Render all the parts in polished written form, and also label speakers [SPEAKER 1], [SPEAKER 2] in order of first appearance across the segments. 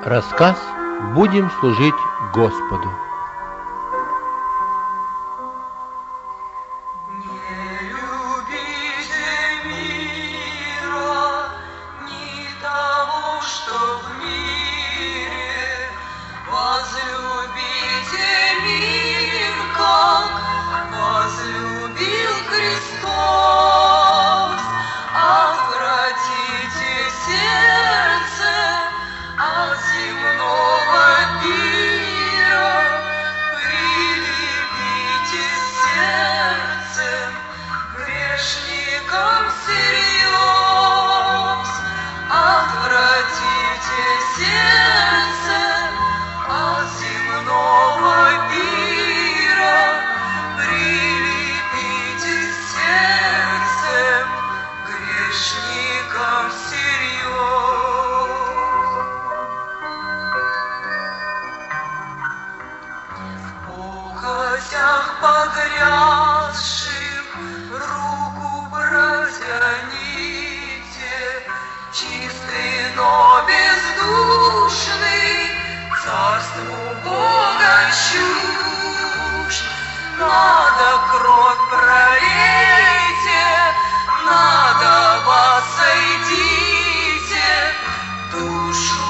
[SPEAKER 1] Рассказ «Будем служить Господу».
[SPEAKER 2] Чистый, но бездушный, царству Бога чужд. Надо кровь пролейте, надо вас сойдите, душу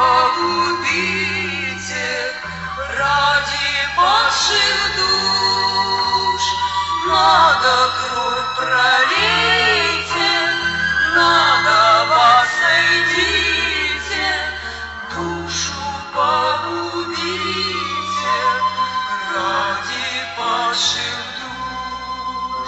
[SPEAKER 2] погубите ради ваших душ. Надо кровь пролейте, надо вас сойдите, душу погубите ради ваших душ.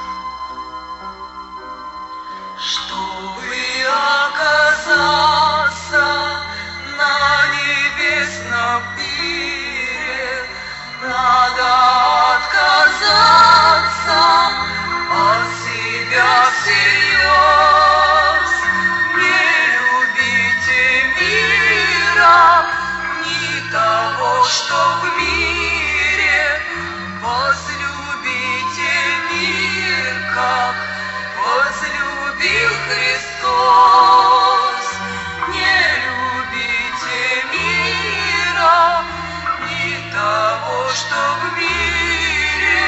[SPEAKER 2] Чтобы оказаться на небесном пире, надо отказаться от себя всерьез. Не любите мира, ни того, что в мире. Возлюбите мир, как возлюбил Христос. Не любите мира, ни того, что в мире.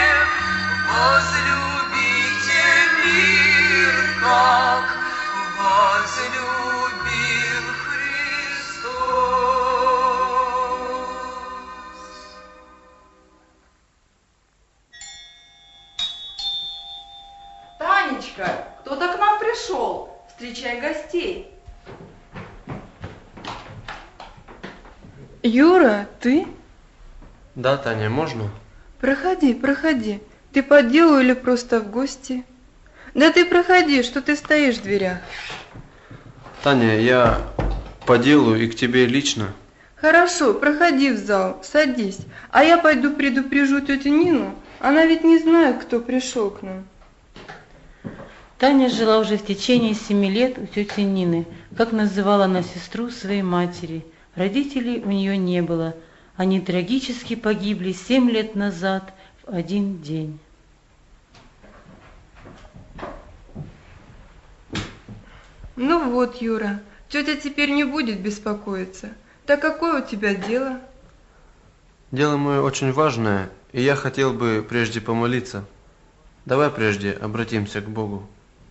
[SPEAKER 2] Возлюбите мир, как возлюбил Христос.
[SPEAKER 3] Танечка, кто-то к нам пришел. Встречай гостей.
[SPEAKER 4] Юра, ты?
[SPEAKER 5] Да, Таня, можно?
[SPEAKER 4] Проходи, проходи. Ты по делу или просто в гости? Да ты проходи, что ты стоишь в дверях?
[SPEAKER 5] Таня, я по делу и к тебе лично.
[SPEAKER 4] Хорошо, проходи в зал, садись. А я пойду предупрежу тетю Нину. Она ведь не знает, кто пришел к нам.
[SPEAKER 6] Таня жила уже в течение 7 лет у тети Нины, как называла она сестру своей матери. Родителей у нее не было. Они трагически погибли 7 лет назад в один день.
[SPEAKER 4] Ну вот, Юра, тетя теперь не будет беспокоиться. Так какое у тебя дело?
[SPEAKER 5] Дело мое очень важное, и я хотел бы прежде помолиться. Давай прежде обратимся к Богу.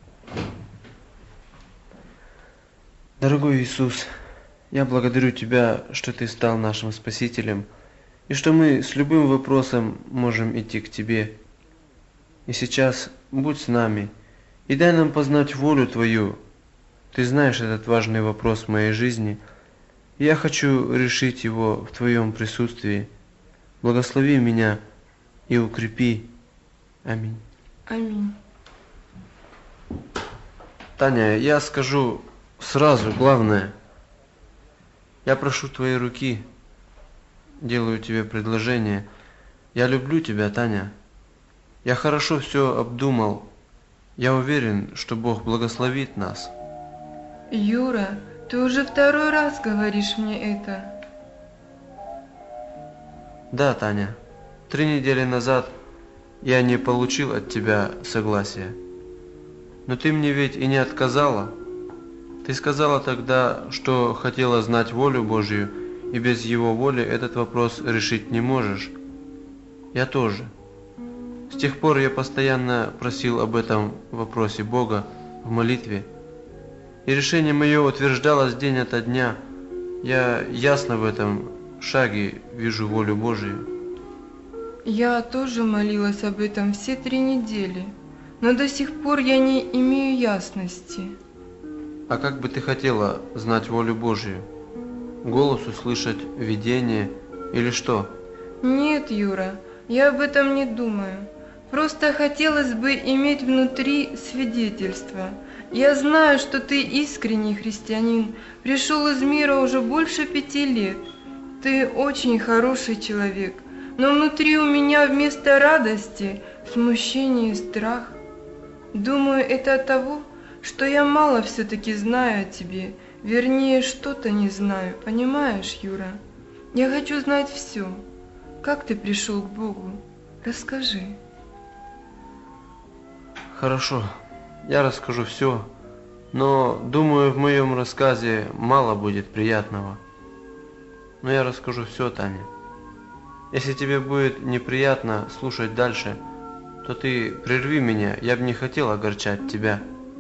[SPEAKER 5] Дорогой Иисус, я благодарю Тебя, что Ты стал нашим Спасителем, и что мы с любым вопросом можем идти к Тебе. И сейчас будь с нами, и дай нам познать волю Твою. Ты знаешь этот важный вопрос в моей жизни, и я хочу решить его в Твоем присутствии. Благослови меня и укрепи. Аминь.
[SPEAKER 4] Аминь.
[SPEAKER 5] Таня, я скажу сразу главное. Я прошу твоей руки, делаю тебе предложение. Я люблю тебя, Таня. Я хорошо все обдумал. Я уверен, что Бог благословит нас.
[SPEAKER 4] Юра, ты уже второй раз говоришь мне это.
[SPEAKER 5] Да, Таня. 3 недели назад я не получил от тебя согласия. Но ты мне ведь и не отказала. Ты сказала тогда, что хотела знать волю Божью, и без Его воли этот вопрос решить не можешь. Я тоже. С тех пор я постоянно просил об этом вопросе Бога в молитве, и решение мое утверждалось день ото дня. Я ясно в этом шаге вижу волю Божию.
[SPEAKER 4] Я тоже молилась об этом все 3 недели, но до сих пор я не имею ясности.
[SPEAKER 5] А как бы ты хотела знать волю Божию? Голос услышать, видение или что?
[SPEAKER 4] Нет, Юра, я об этом не думаю. Просто хотелось бы иметь внутри свидетельство. Я знаю, что ты искренний христианин, пришел из мира уже больше 5 лет. Ты очень хороший человек, но внутри у меня вместо радости смущение и страх. Думаю, это от того, что я мало все-таки знаю о тебе, вернее, что-то не знаю, понимаешь, Юра? Я хочу знать все. Как ты пришел к Богу? Расскажи.
[SPEAKER 5] Хорошо, я расскажу все, но думаю, в моем рассказе мало будет приятного. Но я расскажу все, Таня. Если тебе будет неприятно слушать дальше, то ты прерви меня, я бы не хотел огорчать тебя.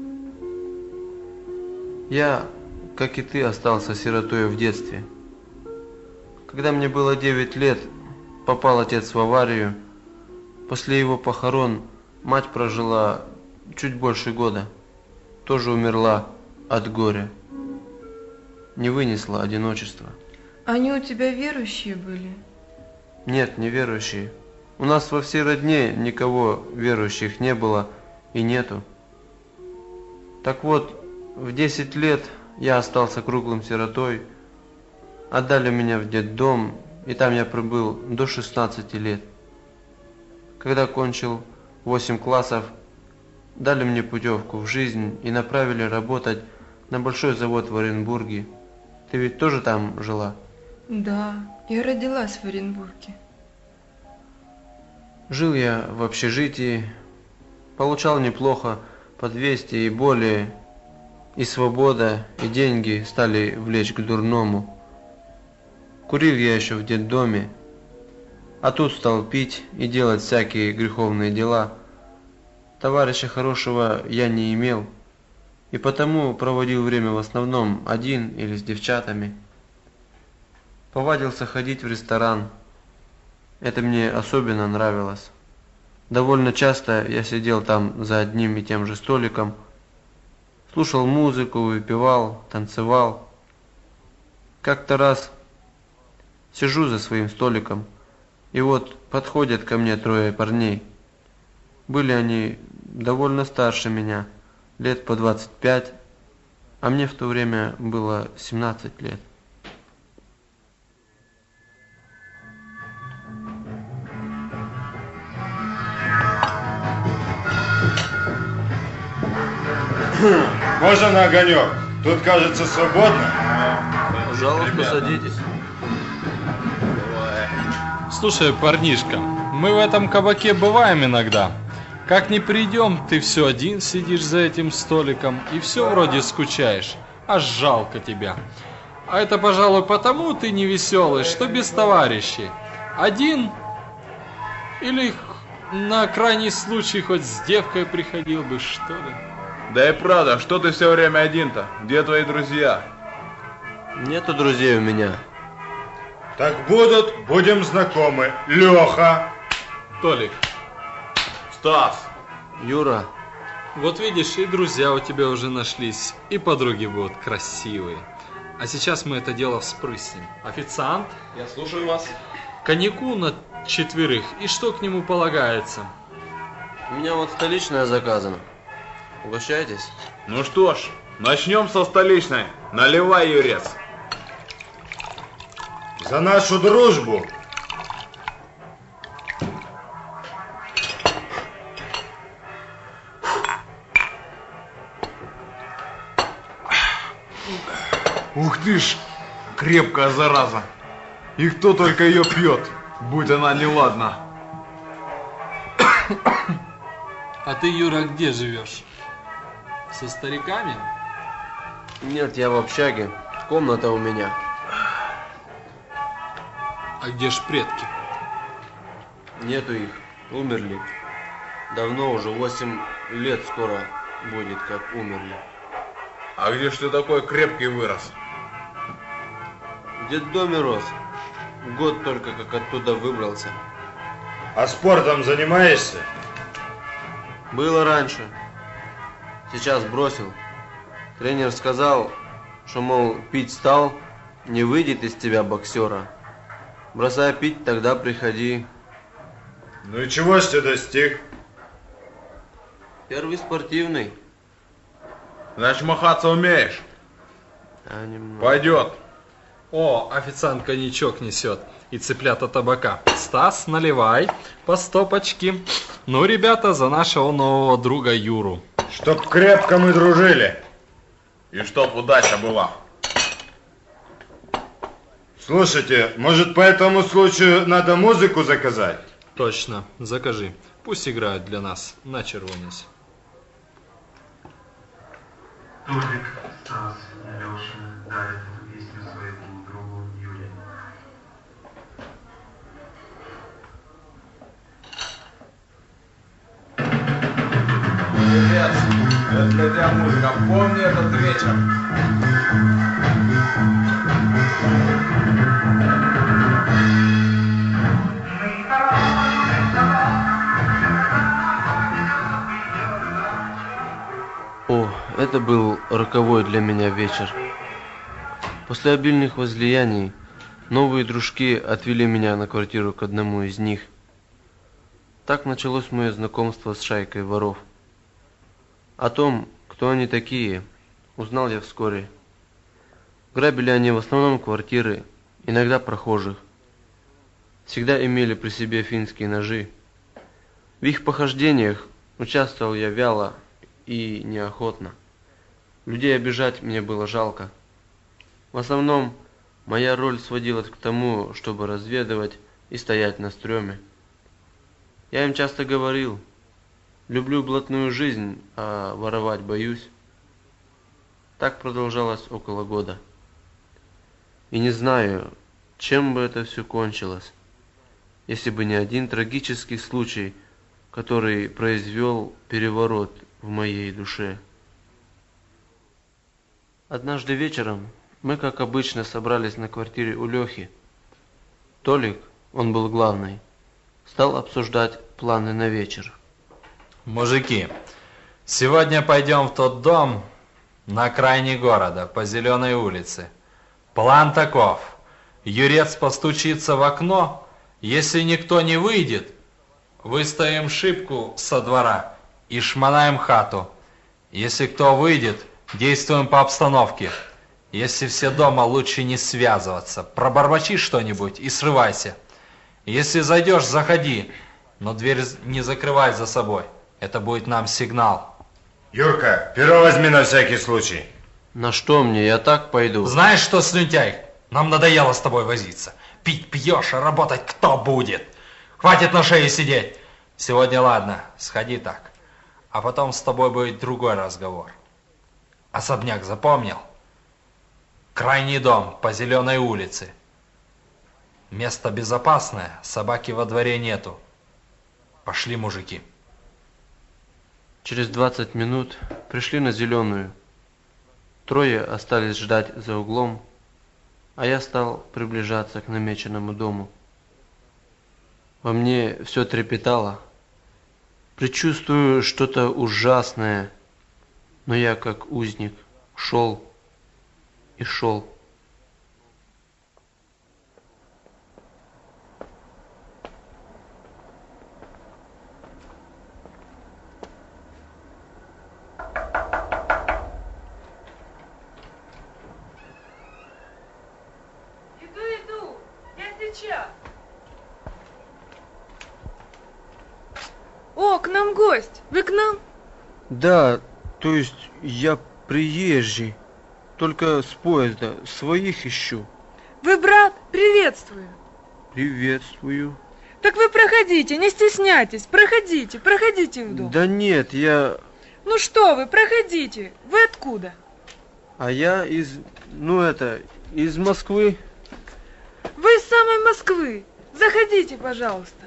[SPEAKER 5] Я, как и ты, остался сиротой в детстве. Когда мне было 9 лет, попал отец в аварию. После его похорон мать прожила чуть больше года. Тоже умерла от горя. Не вынесла одиночества.
[SPEAKER 4] Они у тебя верующие были?
[SPEAKER 5] Нет, не верующие. У нас во всей родне никого верующих не было и нету. Так вот, в 10 лет я остался круглым сиротой. Отдали меня в детдом, и там я пробыл до 16 лет. Когда кончил 8 классов, дали мне путевку в жизнь и направили работать на большой завод в Оренбурге. Ты ведь тоже там жила?
[SPEAKER 4] Да, я родилась в Оренбурге.
[SPEAKER 5] Жил я в общежитии, получал неплохо, по 200 и более, и свобода, и деньги стали влечь к дурному. Курил я еще в детдоме, а тут стал пить и делать всякие греховные дела. Товарища хорошего я не имел, и потому проводил время в основном один или с девчатами. Повадился ходить в ресторан. Это мне особенно нравилось. Довольно часто я сидел там за одним и тем же столиком, слушал музыку, выпивал, танцевал. Как-то раз сижу за своим столиком, и вот подходят ко мне 3 парней. Были они довольно старше меня, лет по 25, а мне в то время было 17 лет.
[SPEAKER 7] Можно на огонек? Тут, кажется, свободно.
[SPEAKER 5] Пожалуйста, садитесь.
[SPEAKER 8] Слушай, парнишка, мы в этом кабаке бываем иногда. Как ни придем, ты все один сидишь за этим столиком и все вроде скучаешь. Аж жалко тебя. А это, пожалуй, потому ты не веселый, что без товарищей. Один или на крайний случай хоть с девкой приходил бы, что ли?
[SPEAKER 9] Да и правда, что ты все время один-то? Где твои друзья?
[SPEAKER 5] Нету друзей у меня.
[SPEAKER 7] Так будем знакомы. Леха.
[SPEAKER 8] Толик.
[SPEAKER 9] Стас.
[SPEAKER 5] Юра.
[SPEAKER 8] Вот видишь, и друзья у тебя уже нашлись, и подруги будут красивые. А сейчас мы это дело вспрыснем. Официант,
[SPEAKER 9] Я слушаю вас.
[SPEAKER 8] коньяку на 4, и что к нему полагается?
[SPEAKER 5] У меня вот столичная заказана. Угощайтесь.
[SPEAKER 9] Ну что ж, начнем со столичной. Наливай, Юрец.
[SPEAKER 7] За нашу дружбу.
[SPEAKER 9] Ух ты ж, крепкая зараза. И кто только ее пьет, будь она неладна.
[SPEAKER 8] А ты, Юра, где живешь? Со стариками?
[SPEAKER 5] Нет, я в общаге. Комната у меня.
[SPEAKER 8] А где ж предки?
[SPEAKER 5] Нету их. Умерли. Давно уже, 8 лет скоро будет, как умерли.
[SPEAKER 9] А где ж ты такой крепкий вырос?
[SPEAKER 5] В детдоме рос. Год только как оттуда выбрался.
[SPEAKER 7] А спортом занимаешься?
[SPEAKER 5] Было раньше. Сейчас бросил. Тренер сказал, что, мол, пить стал, не выйдет из тебя боксера. Бросай пить, тогда приходи.
[SPEAKER 7] Ну и чего ж ты достиг?
[SPEAKER 5] Первый спортивный.
[SPEAKER 9] Значит, махаться умеешь?
[SPEAKER 5] А немного.
[SPEAKER 9] Пойдет.
[SPEAKER 8] О, официант коньячок несет и цыплята табака. Стас, наливай по стопочке. Ну, ребята, за нашего нового друга Юру.
[SPEAKER 7] Чтоб крепко мы дружили.
[SPEAKER 9] И чтоб удача была.
[SPEAKER 7] Слушайте, может по этому случаю надо музыку заказать?
[SPEAKER 8] Точно, закажи. Пусть играют для нас на червонец.
[SPEAKER 10] Толик, Стас, Леша дарят эту песню своему другу Юре.
[SPEAKER 9] Привет. Это для тебя музыка. Помни этот вечер.
[SPEAKER 5] О, это был роковой для меня вечер. После обильных возлияний новые дружки отвели меня на квартиру к одному из них. Так началось мое знакомство с шайкой воров. О том, кто они такие, узнал я вскоре. Грабили они в основном квартиры, иногда прохожих. Всегда имели при себе финские ножи. В их похождениях участвовал я вяло и неохотно. Людей обижать мне было жалко. В основном моя роль сводилась к тому, чтобы разведывать и стоять на стреме. Я им часто говорил: люблю блатную жизнь, а воровать боюсь. Так продолжалось около года. И не знаю, чем бы это все кончилось, если бы не один трагический случай, который произвел переворот в моей душе. Однажды вечером мы, как обычно, собрались на квартире у Лехи. Толик, он был главный, стал обсуждать планы на вечер.
[SPEAKER 8] Мужики, сегодня пойдем в тот дом на окраине города, по Зеленой улице. План таков. Юрец постучится в окно, если никто не выйдет, выставим шибку со двора и шмонаем хату. Если кто выйдет, действуем по обстановке. Если все дома, лучше не связываться. Пробормочи что-нибудь и срывайся. Если зайдешь, заходи, но дверь не закрывай за собой. Это будет нам сигнал.
[SPEAKER 7] Юрка, перо возьми на всякий случай.
[SPEAKER 5] На что мне? Я так пойду.
[SPEAKER 8] Знаешь что, слюнтяй, нам надоело с тобой возиться. Пить пьешь, а работать кто будет? Хватит на шее сидеть. Сегодня ладно, сходи так. А потом с тобой будет другой разговор. Особняк запомнил? Крайний дом по Зеленой улице. Место безопасное, собаки во дворе нету. Пошли, мужики.
[SPEAKER 5] Через 20 минут пришли на Зеленую. Трое остались ждать за углом, а я стал приближаться к намеченному дому. Во мне все трепетало. Предчувствую что-то ужасное, но я, как узник, шел и шел.
[SPEAKER 4] Иду, я сейчас. О, к нам гость. Вы к нам?
[SPEAKER 5] Да, то есть я приезжий, только с поезда, своих ищу.
[SPEAKER 4] Вы брат? Приветствую.
[SPEAKER 5] Приветствую.
[SPEAKER 4] Так вы проходите, не стесняйтесь. Проходите, проходите в дом.
[SPEAKER 5] Да нет, я...
[SPEAKER 4] Ну что вы, проходите. Вы откуда?
[SPEAKER 5] А я из Москвы.
[SPEAKER 4] Вы из самой Москвы. Заходите, пожалуйста.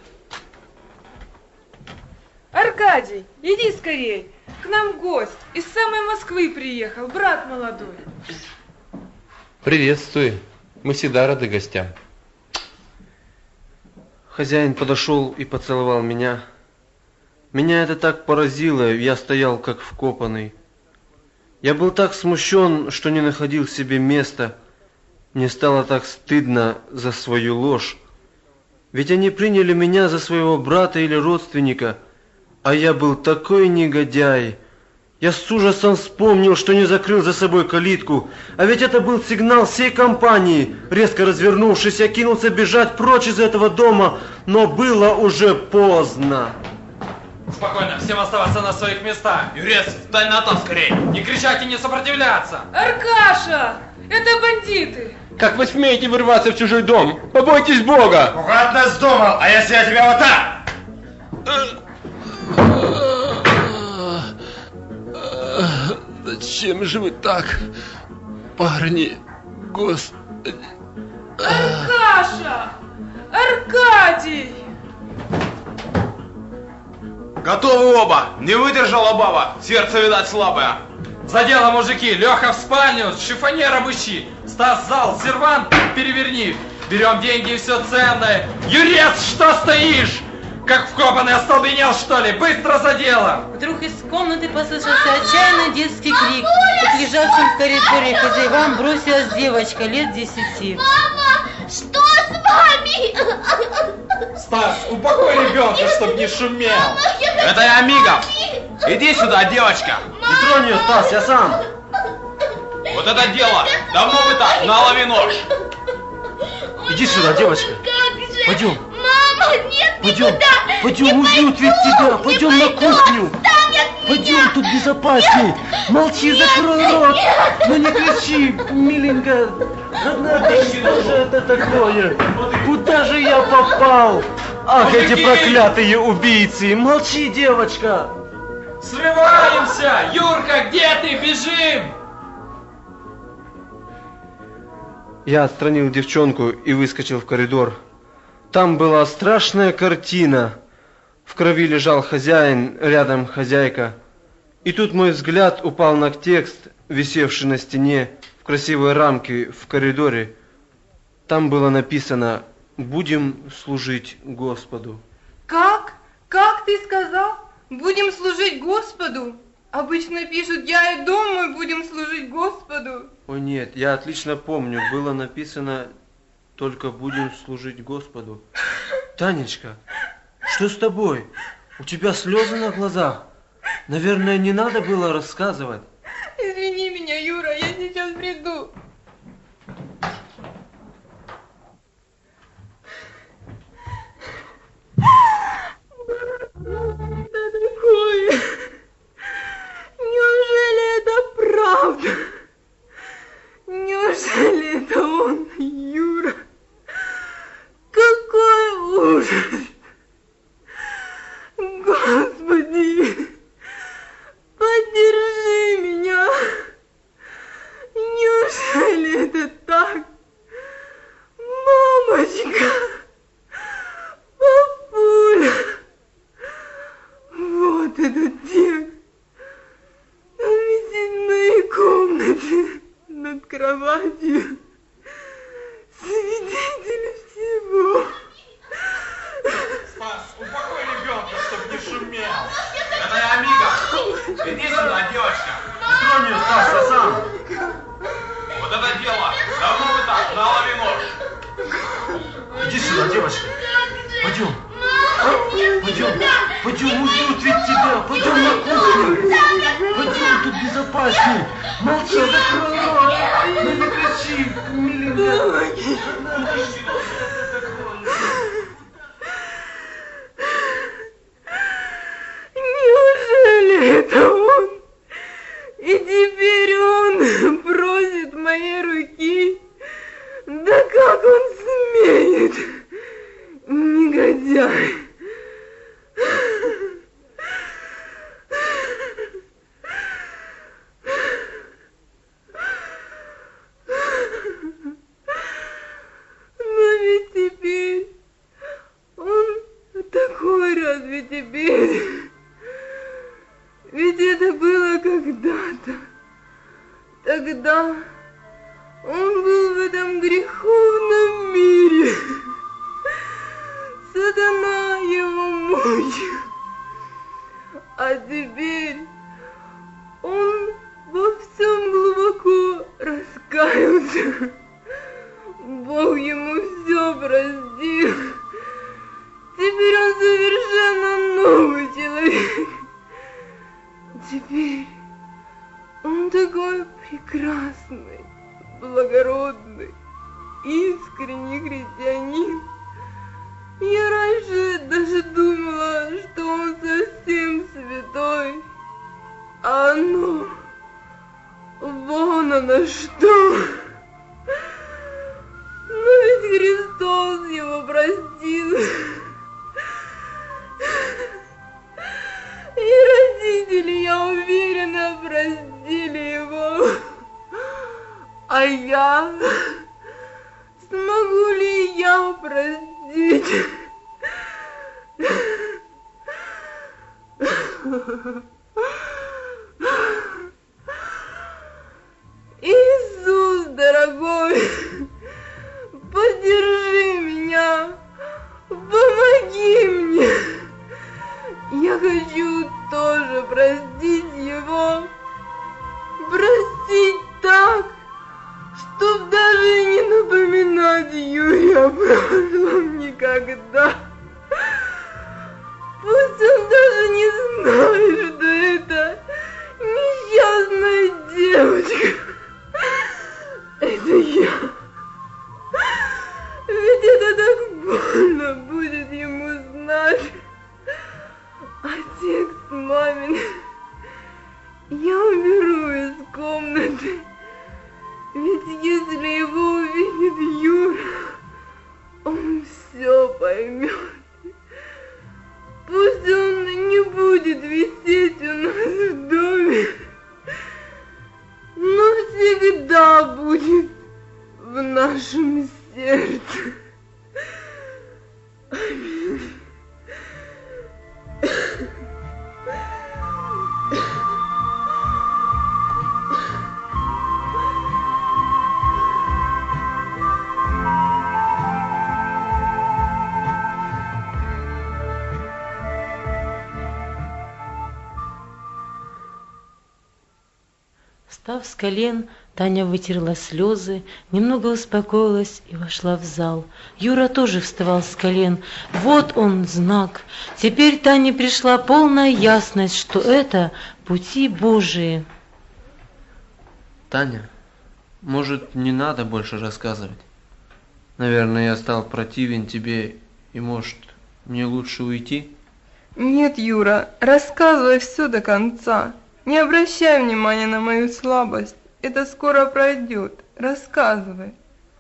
[SPEAKER 4] Аркадий, иди скорей. К нам гость. Из самой Москвы приехал, брат молодой.
[SPEAKER 1] Приветствую. Мы всегда рады гостям.
[SPEAKER 5] Хозяин подошел и поцеловал меня. Меня это так поразило, я стоял как вкопанный. Я был так смущен, что не находил себе места. Мне стало так стыдно за свою ложь. Ведь они приняли меня за своего брата или родственника, а я был такой негодяй. Я с ужасом вспомнил, что не закрыл за собой калитку, а ведь это был сигнал всей компании. Резко развернувшись, я кинулся бежать прочь из этого дома, но было уже поздно.
[SPEAKER 8] Спокойно, всем оставаться на своих местах.
[SPEAKER 11] Юрец, встань на то скорей.
[SPEAKER 8] Не кричать и не сопротивляться.
[SPEAKER 4] Аркаша, это бандиты.
[SPEAKER 1] Как вы смеете вырваться в чужой дом? Побойтесь Бога!
[SPEAKER 7] Куда ты вздумал? А если я тебя вот так?
[SPEAKER 1] Зачем же вы так, парни? Господи.
[SPEAKER 4] Аркаша! Аркадий!
[SPEAKER 11] Готовы оба. Не выдержала баба. Сердце, видать, слабое.
[SPEAKER 8] За дело, мужики. Леха в спальню, шифонер обыщи. Стас зал, сервант переверни. Берем деньги и все ценное. Юрец, что стоишь? Как вкопанный, остолбенел, что ли? Быстро за дело!
[SPEAKER 6] Вдруг из комнаты послышался отчаянный детский крик. К лежавшим в коридоре хозяевам бросилась девочка лет 10.
[SPEAKER 12] Мама, что с вами?
[SPEAKER 8] Стас, успокой ребенка, чтоб не шумел.
[SPEAKER 11] Это я Мигов. Иди сюда, девочка.
[SPEAKER 5] Не тронь ее, Стас, я сам.
[SPEAKER 11] Вот это дело. Давно вы так, налови нож.
[SPEAKER 5] Иди сюда, девочка. Пойдем.
[SPEAKER 12] Мама, нет,
[SPEAKER 5] Пойдем,
[SPEAKER 12] никуда.
[SPEAKER 5] пойдем, уйдут ведь тебя. Пойдем на кухню. Пойдем, тут безопасней. Молчи, закрой рот. Ну не кричи, миленькая. Родная, что же это такое? Куда же я попал? Ах, эти проклятые убийцы. Молчи, девочка.
[SPEAKER 8] Срываемся! Юрка, где ты? Бежим!
[SPEAKER 5] Я отстранил девчонку и выскочил в коридор. Там была страшная картина. В крови лежал хозяин, рядом хозяйка. И тут мой взгляд упал на текст, висевший на стене в красивой рамке в коридоре. Там было написано: «Будем служить Господу».
[SPEAKER 4] Как? Как ты сказал? Будем служить Господу? Обычно пишут: я и дом мой будем служить Господу.
[SPEAKER 5] О нет, я отлично помню, было написано только «будем служить Господу». Танечка, что с тобой? У тебя слезы на глазах. Наверное, не надо было рассказывать.
[SPEAKER 4] Извини меня, Юра, я сейчас приду. Что такое? Неужели это правда? Неужели это он, Юра? Какой ужас! Господи, поддержи меня! Неужели это так? Мамочка! Папуля! Вот этот текст. Он висит в моей комнате над кроватью. Свидетель всего.
[SPEAKER 8] Стас, успокой ребенка, чтоб не шумел.
[SPEAKER 11] Это я Мигов. Иди сюда, девочка.
[SPEAKER 5] Не тронь ее, Стас, я сам.
[SPEAKER 11] Вот это дело. Давно вы так, налови нож.
[SPEAKER 5] Иди сюда, девочка. Пойдем. Пойдем, пойдем, убьют ведь тебя. Пойдем на кухню. Пойдем, тут безопасней. Молчи, закрой рот. Ну не кричи, миленькая.
[SPEAKER 4] Неужели это он? И теперь он просит моей руки? Да как он смеет? Негодяй! тогда он был в этом греховном мире. Сатана его мучил. А теперь он во всем глубоко раскаялся. Бог ему все простил. Теперь он совершенно новый человек. Теперь он такой прекрасный, благородный, искренний христианин. Я раньше даже думала, что он совсем святой. А оно, вон оно что. Но ведь Христос его простил. И родители, я уверена, простили его. А я... Смогу ли я простить? Иисус, дорогой, поддержи меня, помоги мне. Я хочу тоже простить его, простить так, чтоб даже не напоминать Юрия о прошлом никогда. Пусть он даже не знает, что это несчастная девочка. Это я. Ведь это так больно будет ему знать. А текст мамин я уберу из комнаты. Ведь если его увидит Юра, он все поймет. Пусть он не будет висеть у нас в доме, но всегда будет в нашем сердце. Аминь.
[SPEAKER 6] Встав с колен, Таня вытерла слезы, немного успокоилась и вошла в зал. Юра тоже вставал с колен. Вот он знак. Теперь Тане пришла полная ясность, что это пути Божии.
[SPEAKER 5] Таня, может, не надо больше рассказывать? Наверное, я стал противен тебе, и, может, мне лучше уйти?
[SPEAKER 4] Нет, Юра, рассказывай все до конца. Не обращай внимания на мою слабость. Это скоро пройдет. Рассказывай.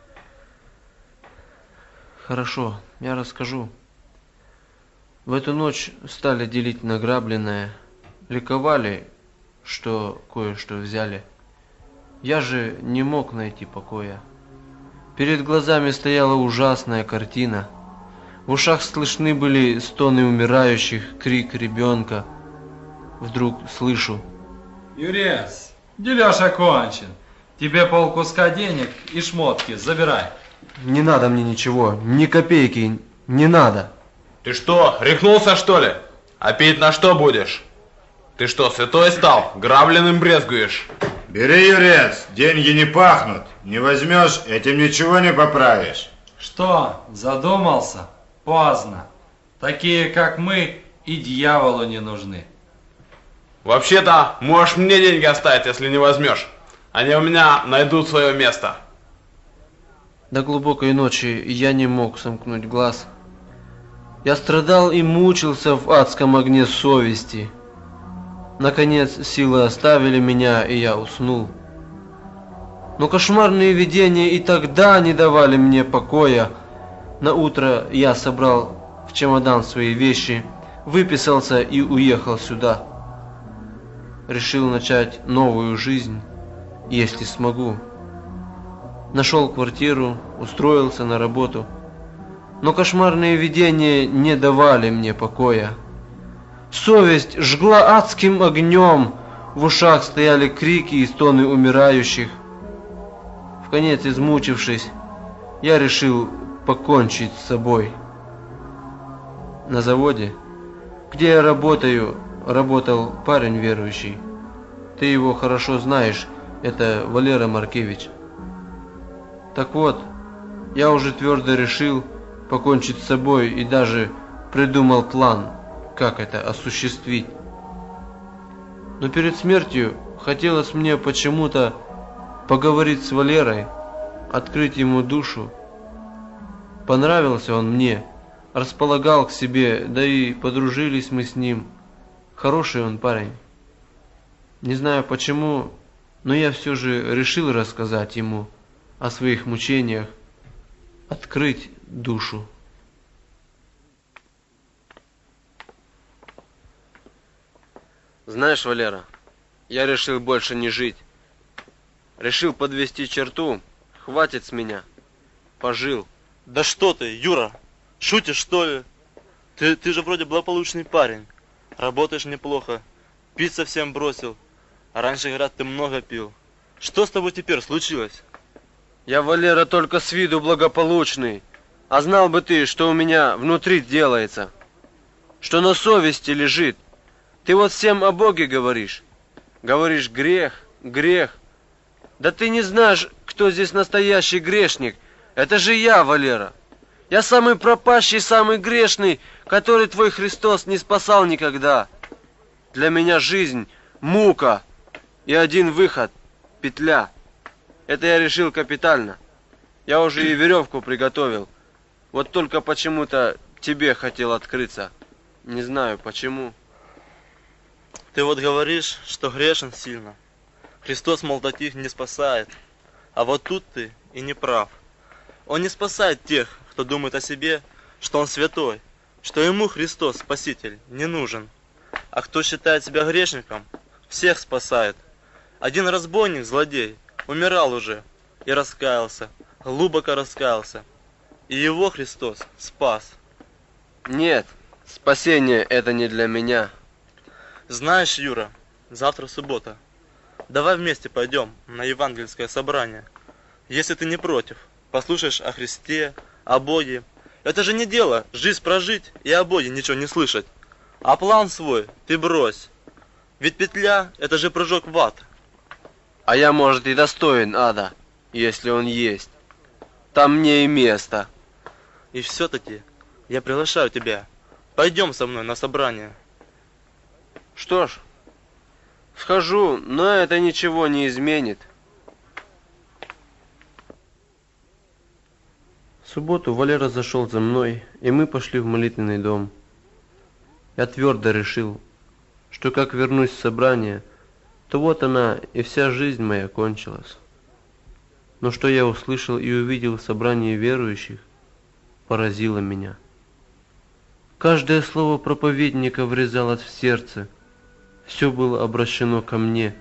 [SPEAKER 5] Хорошо, я расскажу. В эту ночь стали делить награбленное. Ликовали, что кое-что взяли. Я же не мог найти покоя. Перед глазами стояла ужасная картина. В ушах слышны были стоны умирающих, крик ребенка. Вдруг слышу:
[SPEAKER 8] Юрец, дележ окончен. Тебе полкуска денег и шмотки, забирай.
[SPEAKER 5] Не надо мне ничего, ни копейки, не надо.
[SPEAKER 11] Ты что, рехнулся что ли? А пить на что будешь? Ты что, святой стал? Грабленным брезгуешь?
[SPEAKER 7] Бери, Юрец, деньги не пахнут. Не возьмешь, этим ничего не поправишь.
[SPEAKER 8] Что, задумался? Поздно. Такие, как мы, и дьяволу не нужны.
[SPEAKER 11] Вообще-то, можешь мне деньги оставить, если не возьмешь. Они у меня найдут свое место.
[SPEAKER 5] До глубокой ночи я не мог сомкнуть глаз. Я страдал и мучился в адском огне совести. Наконец силы оставили меня, и я уснул. Но кошмарные видения и тогда не давали мне покоя. На утро я собрал в чемодан свои вещи, выписался и уехал сюда. Решил начать новую жизнь, если смогу. Нашел квартиру, устроился на работу. Но кошмарные видения не давали мне покоя. Совесть жгла адским огнем, в ушах стояли крики и стоны умирающих. Вконец измучившись, я решил покончить с собой. На заводе, где я работаю, работал парень верующий. Ты его хорошо знаешь, это Валера Маркевич. Так вот, я уже твердо решил покончить с собой и даже придумал план, как это осуществить. Но перед смертью хотелось мне почему-то поговорить с Валерой, открыть ему душу. Понравился он мне, располагал к себе, да и подружились мы с ним. Хороший он парень. Не знаю почему, но я все же решил рассказать ему о своих мучениях, открыть душу. Знаешь, Валера, я решил больше не жить. Решил подвести черту, хватит с меня. Пожил.
[SPEAKER 13] Да что ты, Юра, шутишь что ли? Ты же вроде благополучный парень. Работаешь неплохо. Пить совсем бросил. А раньше, говорят, ты много пил. Что с тобой теперь случилось?
[SPEAKER 5] Я, Валера, только с виду благополучный. А знал бы ты, что у меня внутри делается. Что на совести лежит. Ты вот всем о Боге говоришь. Говоришь, грех, грех. Да ты не знаешь, кто здесь настоящий грешник. Это же я, Валера. Я самый пропащий, самый грешный, который твой Христос не спасал никогда. Для меня жизнь — мука. И один выход — петля. Это я решил капитально. Я уже и веревку приготовил. Вот только почему-то тебе хотел открыться. Не знаю почему.
[SPEAKER 13] Ты вот говоришь, что грешен сильно. Христос, мол, таких не спасает. А вот тут ты и не прав. Он не спасает тех, кто думает о себе, что он святой, что ему Христос, Спаситель, не нужен. А кто считает себя грешником, всех спасает. Один разбойник, злодей, умирал уже и раскаялся, глубоко раскаялся. И его Христос спас.
[SPEAKER 5] Нет, спасение это не для меня.
[SPEAKER 13] Знаешь, Юра, завтра суббота. Давай вместе пойдем на евангельское собрание. Если ты не против, послушаешь о Христе, о Боге. Это же не дело жизнь прожить и о Боге ничего не слышать. А план свой ты брось. Ведь петля — это же прыжок в ад.
[SPEAKER 5] А я, может, и достоин ада, если он есть. Там мне и место.
[SPEAKER 13] И все-таки я приглашаю тебя. Пойдем со мной на собрание.
[SPEAKER 5] Что ж, схожу, но это ничего не изменит. В субботу Валера зашел за мной, и мы пошли в молитвенный дом. Я твердо решил, что как вернусь с собрания, то вот она и вся жизнь моя кончилась. Но что я услышал и увидел в собрании верующих, поразило меня. Каждое слово проповедника врезалось в сердце, все было обращено ко мне.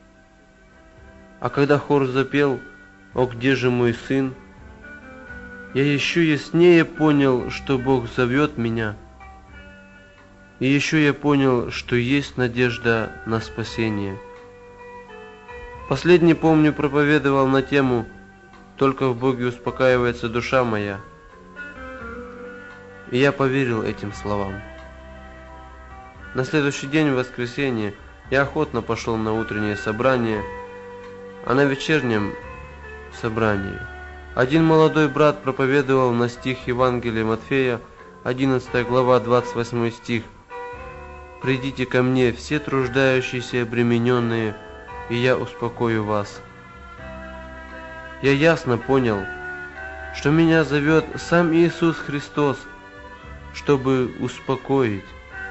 [SPEAKER 5] А когда хор запел «О, где же мой сын?», я еще яснее понял, что Бог зовет меня. И еще я понял, что есть надежда на спасение. Последний, помню, проповедовал на тему «Только в Боге успокаивается душа моя». И я поверил этим словам. На следующий день, в воскресенье, я охотно пошел на утреннее собрание, а на вечернем собрании один молодой брат проповедовал на стих Евангелия Матфея, 11 глава, 28 стих. «Придите ко мне, все труждающиеся и обремененные, и я успокою вас». Я ясно понял, что меня зовет сам Иисус Христос, чтобы успокоить.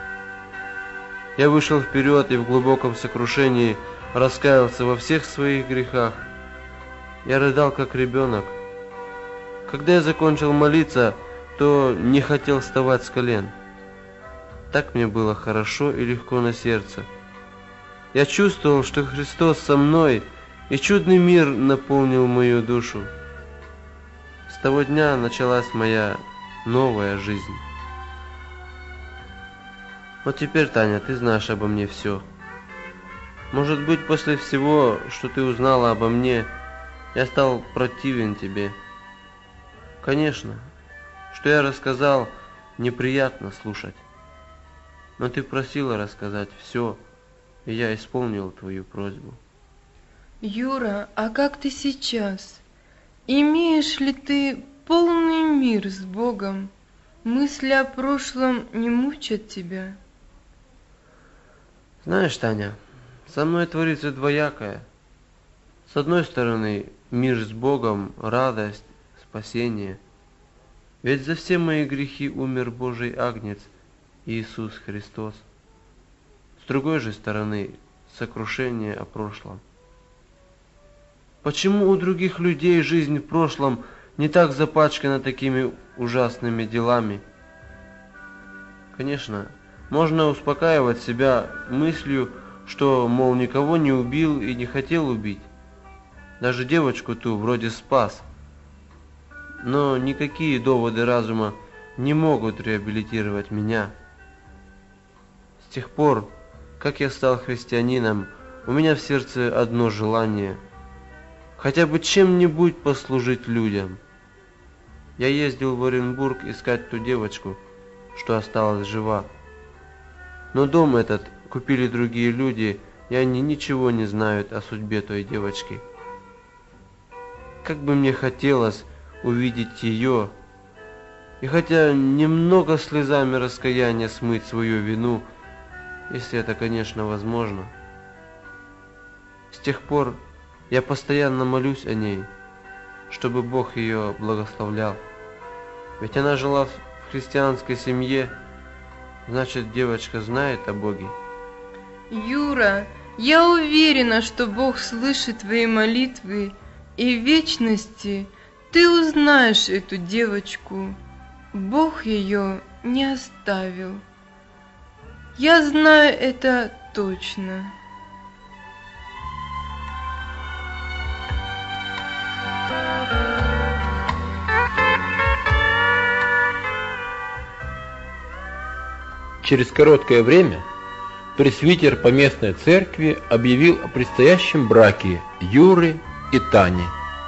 [SPEAKER 5] Я вышел вперед и в глубоком сокрушении раскаялся во всех своих грехах. Я рыдал, как ребенок. Когда я закончил молиться, то не хотел вставать с колен. Так мне было хорошо и легко на сердце. Я чувствовал, что Христос со мной, и чудный мир наполнил мою душу. С того дня началась моя новая жизнь. Вот теперь, Таня, ты знаешь обо мне все. Может быть, после всего, что ты узнала обо мне, Я стал противен тебе. Конечно, что я рассказал, неприятно слушать. Но ты просила рассказать все, и я исполнил твою просьбу.
[SPEAKER 4] Юра, а как ты сейчас? Имеешь ли ты полный мир с Богом? Мысли о прошлом не мучат тебя?
[SPEAKER 5] Знаешь, Таня, со мной творится двоякое. С одной стороны, мир с Богом, радость, спасение. Ведь за все мои грехи умер Божий Агнец, Иисус Христос. С другой же стороны, сокрушение о прошлом. Почему у других людей жизнь в прошлом не так запачкана такими ужасными делами? Конечно, можно успокаивать себя мыслью, что, мол, никого не убил и не хотел убить. Даже девочку ту вроде спас. Но никакие доводы разума не могут реабилитировать меня. С тех пор, как я стал христианином, у меня в сердце одно желание – хотя бы чем-нибудь послужить людям. Я ездил в Оренбург искать ту девочку, что осталась жива. Но дом этот купили другие люди, и они ничего не знают о судьбе той девочки. Как бы мне хотелось увидеть ее, и хотя немного слезами раскаяния смыть свою вину, если это, конечно, возможно. С тех пор я постоянно молюсь о ней, чтобы Бог ее благословлял. Ведь она жила в христианской семье, значит, девочка знает о Боге.
[SPEAKER 4] Юра, я уверена, что Бог слышит твои молитвы, и в вечности ты узнаешь эту девочку. Бог ее не оставил. Я знаю это точно.
[SPEAKER 14] Через короткое время пресвитер поместной церкви объявил о предстоящем браке Юры и Тани.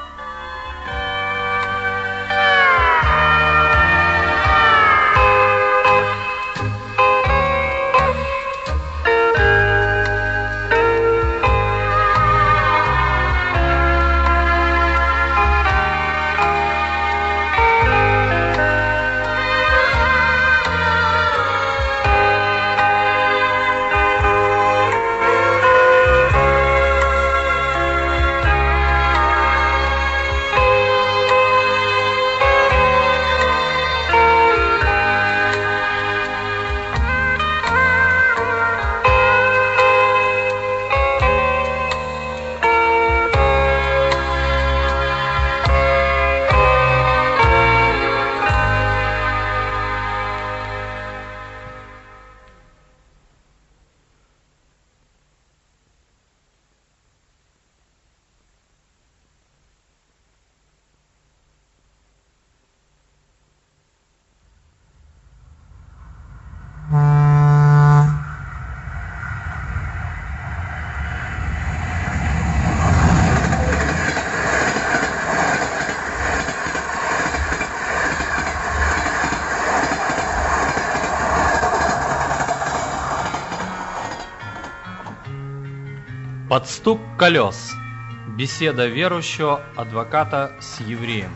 [SPEAKER 8] Под стук колес. Беседа верующего адвоката с евреем.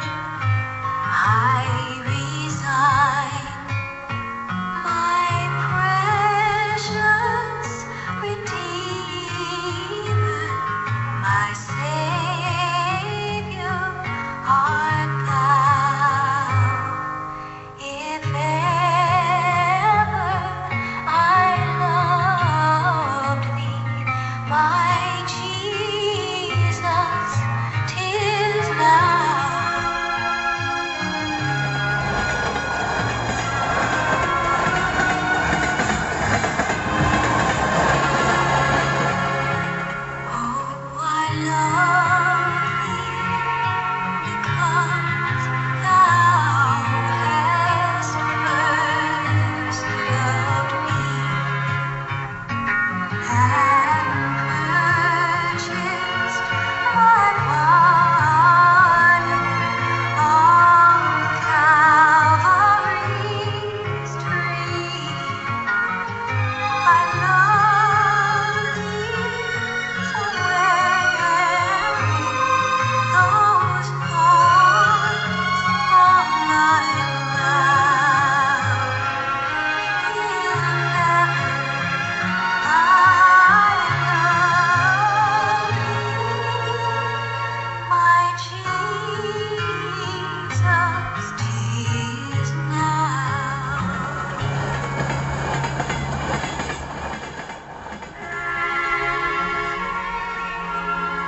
[SPEAKER 2] I resign my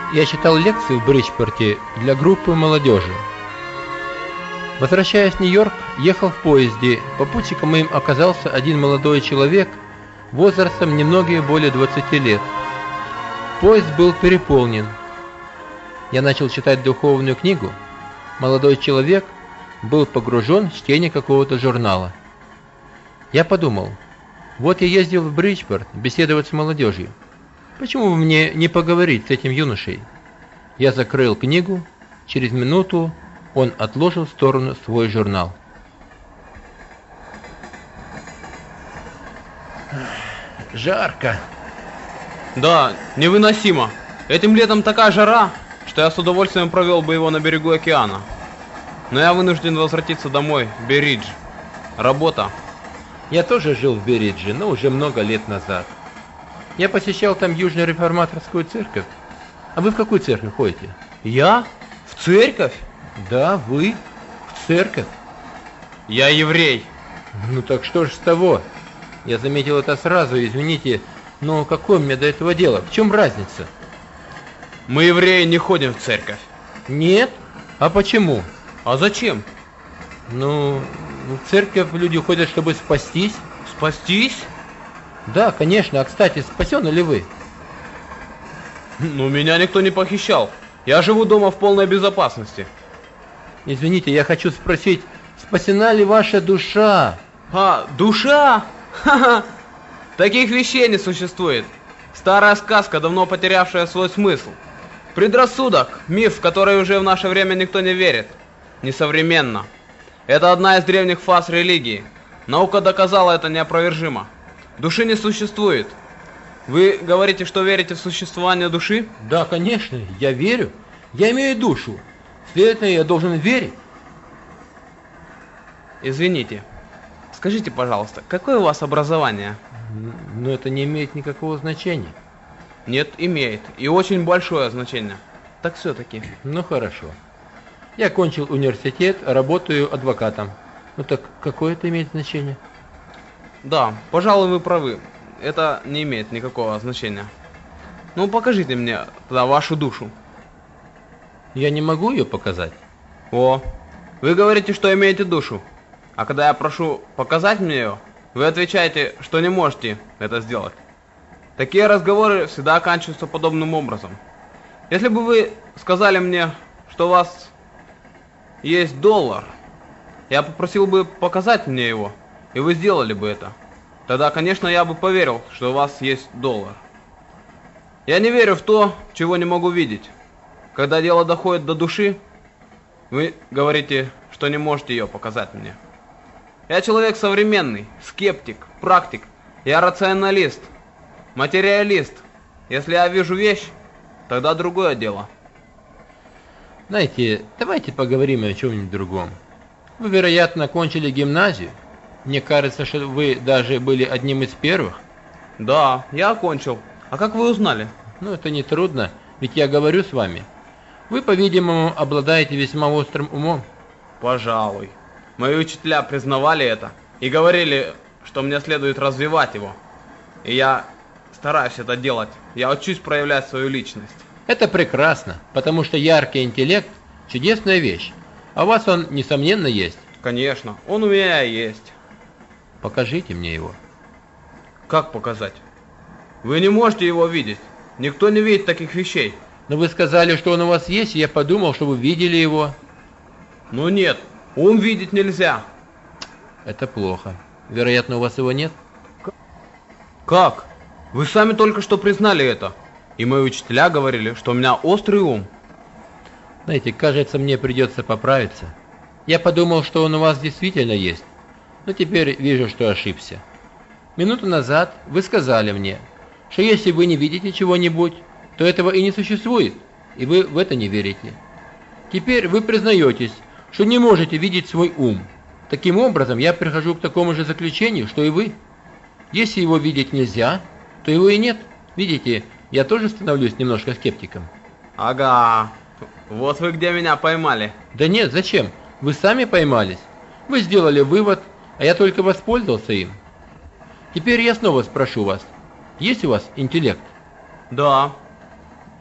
[SPEAKER 14] я читал лекции в Бриджпорте для группы молодежи. Возвращаясь в Нью-Йорк, ехал в поезде. Попутчиком моим оказался один молодой человек, возрастом немногие более 20 лет. Поезд был переполнен. Я начал читать духовную книгу. Молодой человек был погружен в чтение какого-то журнала. Я подумал, вот я ездил в Бриджпорт беседовать с молодежью. Почему бы мне не поговорить с этим юношей? Я закрыл книгу. Через минуту он отложил в сторону свой журнал. Жарко.
[SPEAKER 11] Да, невыносимо. Этим летом такая жара, что я с удовольствием провел бы его на берегу океана. Но я вынужден возвратиться домой, в Беридж. Работа.
[SPEAKER 14] Я тоже жил в Беридже, но уже много лет назад. Я посещал там Южную реформаторскую церковь. А вы в какую церковь ходите?
[SPEAKER 11] Я? В церковь?
[SPEAKER 14] Да, вы в церковь.
[SPEAKER 11] Я еврей.
[SPEAKER 14] Ну так что ж с того? Я заметил это сразу, извините, но какое мне до этого дело? В чем разница?
[SPEAKER 11] Мы, евреи, не ходим в церковь.
[SPEAKER 14] Нет? А почему?
[SPEAKER 11] А зачем?
[SPEAKER 14] Ну, в церковь люди ходят, чтобы спастись.
[SPEAKER 11] Спастись?
[SPEAKER 14] Да, конечно. А, кстати, спасены ли вы?
[SPEAKER 11] Ну, меня никто не похищал. Я живу дома в полной безопасности.
[SPEAKER 14] Извините, я хочу спросить, спасена ли ваша душа?
[SPEAKER 11] А, душа? Ха-ха! Таких вещей не существует. Старая сказка, давно потерявшая свой смысл. Предрассудок, миф, в который уже в наше время никто не верит. Несовременно. Это одна из древних фаз религии. Наука доказала это неопровержимо. Души не существует. Вы говорите, что верите в существование души?
[SPEAKER 14] Да, конечно, я верю. Я имею душу. Следовательно, я должен верить.
[SPEAKER 11] Извините. Скажите, пожалуйста, какое у вас образование?
[SPEAKER 14] Но это не имеет никакого значения.
[SPEAKER 11] Нет, имеет. И очень большое значение. Так все-таки.
[SPEAKER 14] Ну хорошо. Я кончил университет, работаю адвокатом. Ну так какое это имеет значение?
[SPEAKER 11] Да, пожалуй, вы правы. Это не имеет никакого значения. Ну, покажите мне тогда вашу душу.
[SPEAKER 14] Я не могу ее показать.
[SPEAKER 11] О, вы говорите, что имеете душу. А когда я прошу показать мне ее, вы отвечаете, что не можете это сделать. Такие разговоры всегда оканчиваются подобным образом. Если бы вы сказали мне, что у вас есть $1, я попросил бы показать мне его, и вы сделали бы это. Тогда, конечно, я бы поверил, что у вас есть $1. Я не верю в то, чего не могу видеть. Когда дело доходит до души, вы говорите, что не можете ее показать мне. Я человек современный, скептик, практик, я рационалист, материалист. Если я вижу вещь, тогда другое дело.
[SPEAKER 14] Знаете, давайте поговорим о чем-нибудь другом. Вы, вероятно, окончили гимназию. Мне кажется, что вы даже были одним из первых.
[SPEAKER 11] Да, я окончил. А как вы узнали?
[SPEAKER 14] Ну, это не трудно, ведь я говорю с вами. Вы, по-видимому, обладаете весьма острым умом.
[SPEAKER 11] Пожалуй. Мои учителя признавали это и говорили, что мне следует развивать его. И я стараюсь это делать. Я учусь проявлять свою личность.
[SPEAKER 14] Это прекрасно, потому что яркий интеллект – чудесная вещь. А у вас он, несомненно, есть.
[SPEAKER 11] Конечно, он у меня есть.
[SPEAKER 14] Покажите мне его.
[SPEAKER 11] Как показать? Вы не можете его видеть. Никто не видит таких вещей.
[SPEAKER 14] Но вы сказали, что он у вас есть, и я подумал, что вы видели его.
[SPEAKER 11] Ну нет, ум видеть нельзя.
[SPEAKER 14] Это плохо. Вероятно, у вас его нет?
[SPEAKER 11] Как? Вы сами только что признали это. И мои учителя говорили, что у меня острый ум.
[SPEAKER 14] Знаете, кажется, мне придется поправиться. Я подумал, что он у вас действительно есть. Но теперь вижу, что ошибся. Минуту назад вы сказали мне, что если вы не видите чего-нибудь, то этого и не существует, и вы в это не верите. Теперь вы признаетесь, что не можете видеть свой ум. Таким образом, я прихожу к такому же заключению, что и вы. Если его видеть нельзя, то его и нет. Видите, я тоже становлюсь немножко скептиком.
[SPEAKER 11] Ага, вот вы где меня поймали.
[SPEAKER 14] Да нет, зачем? Вы сами поймались. Вы сделали вывод, а я только воспользовался им. Теперь я снова спрошу вас, есть у вас интеллект?
[SPEAKER 11] Да.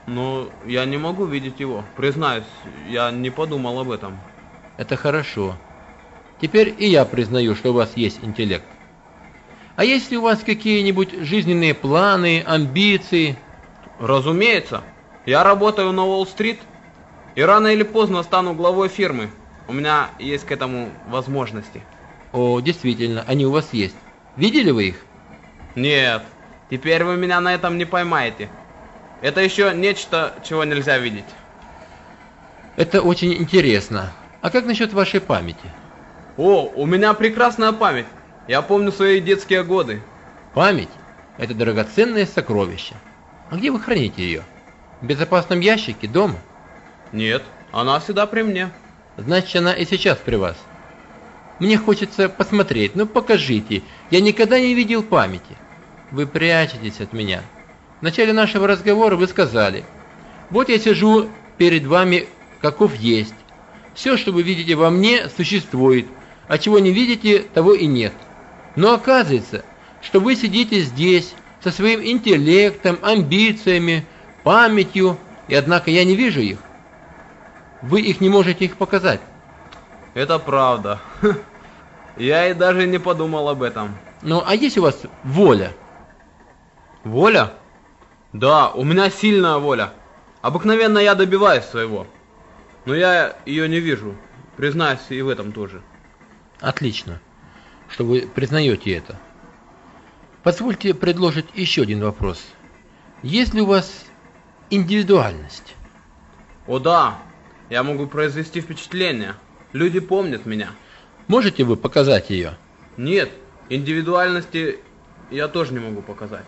[SPEAKER 11] Но я не могу видеть его. Признаюсь, я не подумал об этом.
[SPEAKER 14] Это хорошо. Теперь и я признаю, что у вас есть интеллект. А есть ли у вас какие-нибудь жизненные планы, амбиции?
[SPEAKER 11] Разумеется. Я работаю на Уолл-стрит и рано или поздно стану главой фирмы. У меня есть к этому возможности.
[SPEAKER 14] О, действительно, они у вас есть. Видели вы их?
[SPEAKER 11] Нет, теперь вы меня на этом не поймаете. Это еще нечто, чего нельзя видеть.
[SPEAKER 14] Это очень интересно. А как насчет вашей памяти?
[SPEAKER 11] О, у меня прекрасная память. Я помню свои детские годы.
[SPEAKER 14] Память – это драгоценное сокровище. А где вы храните ее? В безопасном ящике дома?
[SPEAKER 11] Нет, она всегда при мне.
[SPEAKER 14] Значит, она и сейчас при вас. Мне хочется посмотреть, ну покажите. Я никогда не видел памяти. Вы прячетесь от меня. В начале нашего разговора вы сказали: вот я сижу перед вами, каков есть. Все, что вы видите во мне, существует, а чего не видите, того и нет. Но оказывается, что вы сидите здесь со своим интеллектом, амбициями, памятью, и однако я не вижу их. Вы их не можете их показать.
[SPEAKER 11] Это правда. Я и даже не подумал об этом.
[SPEAKER 14] Ну, а есть у вас воля?
[SPEAKER 11] Воля? Да, у меня сильная воля. Обыкновенно я добиваюсь своего. Но я ее не вижу. Признаюсь и в этом тоже.
[SPEAKER 14] Отлично, что вы признаете это. Позвольте предложить еще один вопрос. Есть ли у вас индивидуальность?
[SPEAKER 11] О да, я могу произвести впечатление. Люди помнят меня.
[SPEAKER 14] Можете вы показать ее?
[SPEAKER 11] Нет, индивидуальности я тоже не могу показать.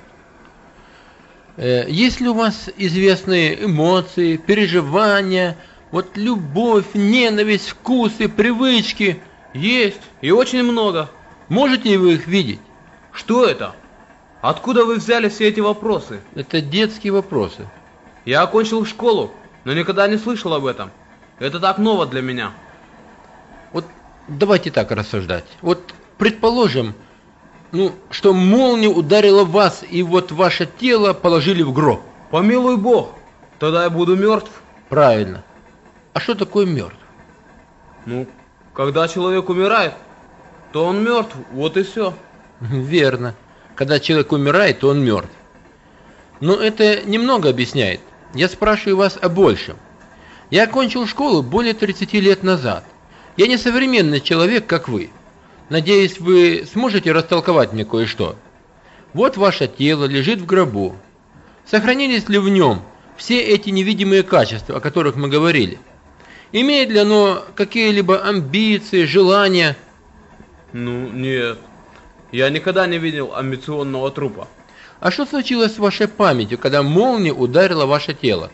[SPEAKER 14] Есть ли у вас известные эмоции, переживания, вот любовь, ненависть, вкусы, привычки?
[SPEAKER 11] Есть, и очень много.
[SPEAKER 14] Можете вы их видеть?
[SPEAKER 11] Что это? Откуда вы взяли все эти вопросы?
[SPEAKER 14] Это детские вопросы.
[SPEAKER 11] Я окончил школу, но никогда не слышал об этом. Это так ново для меня.
[SPEAKER 14] Вот давайте так рассуждать. Вот предположим, что молния ударила вас, и вот ваше тело положили в гроб.
[SPEAKER 11] Помилуй Бог, тогда я буду мертв.
[SPEAKER 14] Правильно. А что такое мертв?
[SPEAKER 11] Когда человек умирает, то он мертв, вот и все.
[SPEAKER 14] Верно. Когда человек умирает, то он мертв. Но это немного объясняет. Я спрашиваю вас о большем. Я окончил школу более 30 лет назад. Я не современный человек, как вы. Надеюсь, вы сможете растолковать мне кое-что. Вот ваше тело лежит в гробу. Сохранились ли в нем все эти невидимые качества, о которых мы говорили? Имеет ли оно какие-либо амбиции, желания?
[SPEAKER 11] Нет. Я никогда не видел амбиционного трупа.
[SPEAKER 14] А что случилось с вашей памятью, когда молния ударила ваше тело?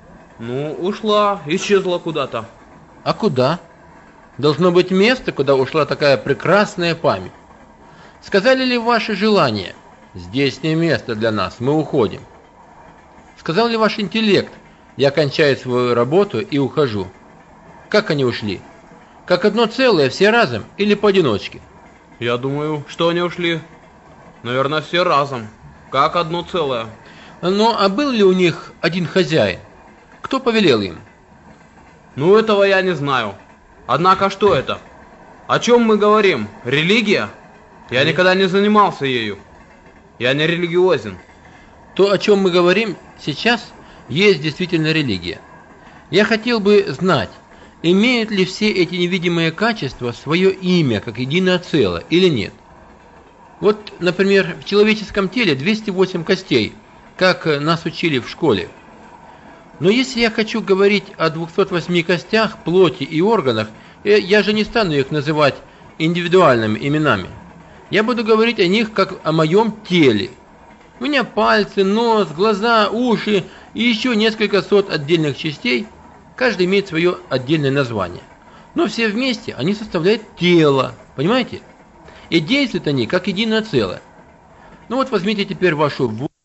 [SPEAKER 11] Ушла, исчезла куда-то.
[SPEAKER 14] А куда? Должно быть место, куда ушла такая прекрасная память. Сказали ли ваши желания: здесь не место для нас, мы уходим? Сказал ли ваш интеллект: я кончаю свою работу и ухожу? Как они ушли? Как одно целое, все разом или поодиночке?
[SPEAKER 11] Я думаю, что они ушли, наверное, все разом, как одно целое.
[SPEAKER 14] А был ли у них один хозяин? Кто повелел им?
[SPEAKER 11] Этого я не знаю. Однако что это? О чем мы говорим? Религия? Я никогда не занимался ею. Я не религиозен.
[SPEAKER 14] То, о чем мы говорим сейчас, есть действительно религия. Я хотел бы знать, имеют ли все эти невидимые качества свое имя, как единое целое, или нет. Вот, например, в человеческом теле 208 костей, как нас учили в школе. Но если я хочу говорить о 208 костях, плоти и органах, я же не стану их называть индивидуальными именами. Я буду говорить о них как о моем теле. У меня пальцы, нос, глаза, уши и еще несколько сот отдельных частей. Каждый имеет свое отдельное название. Но все вместе они составляют тело. Понимаете? И действуют они как единое целое. Вот возьмите теперь вашу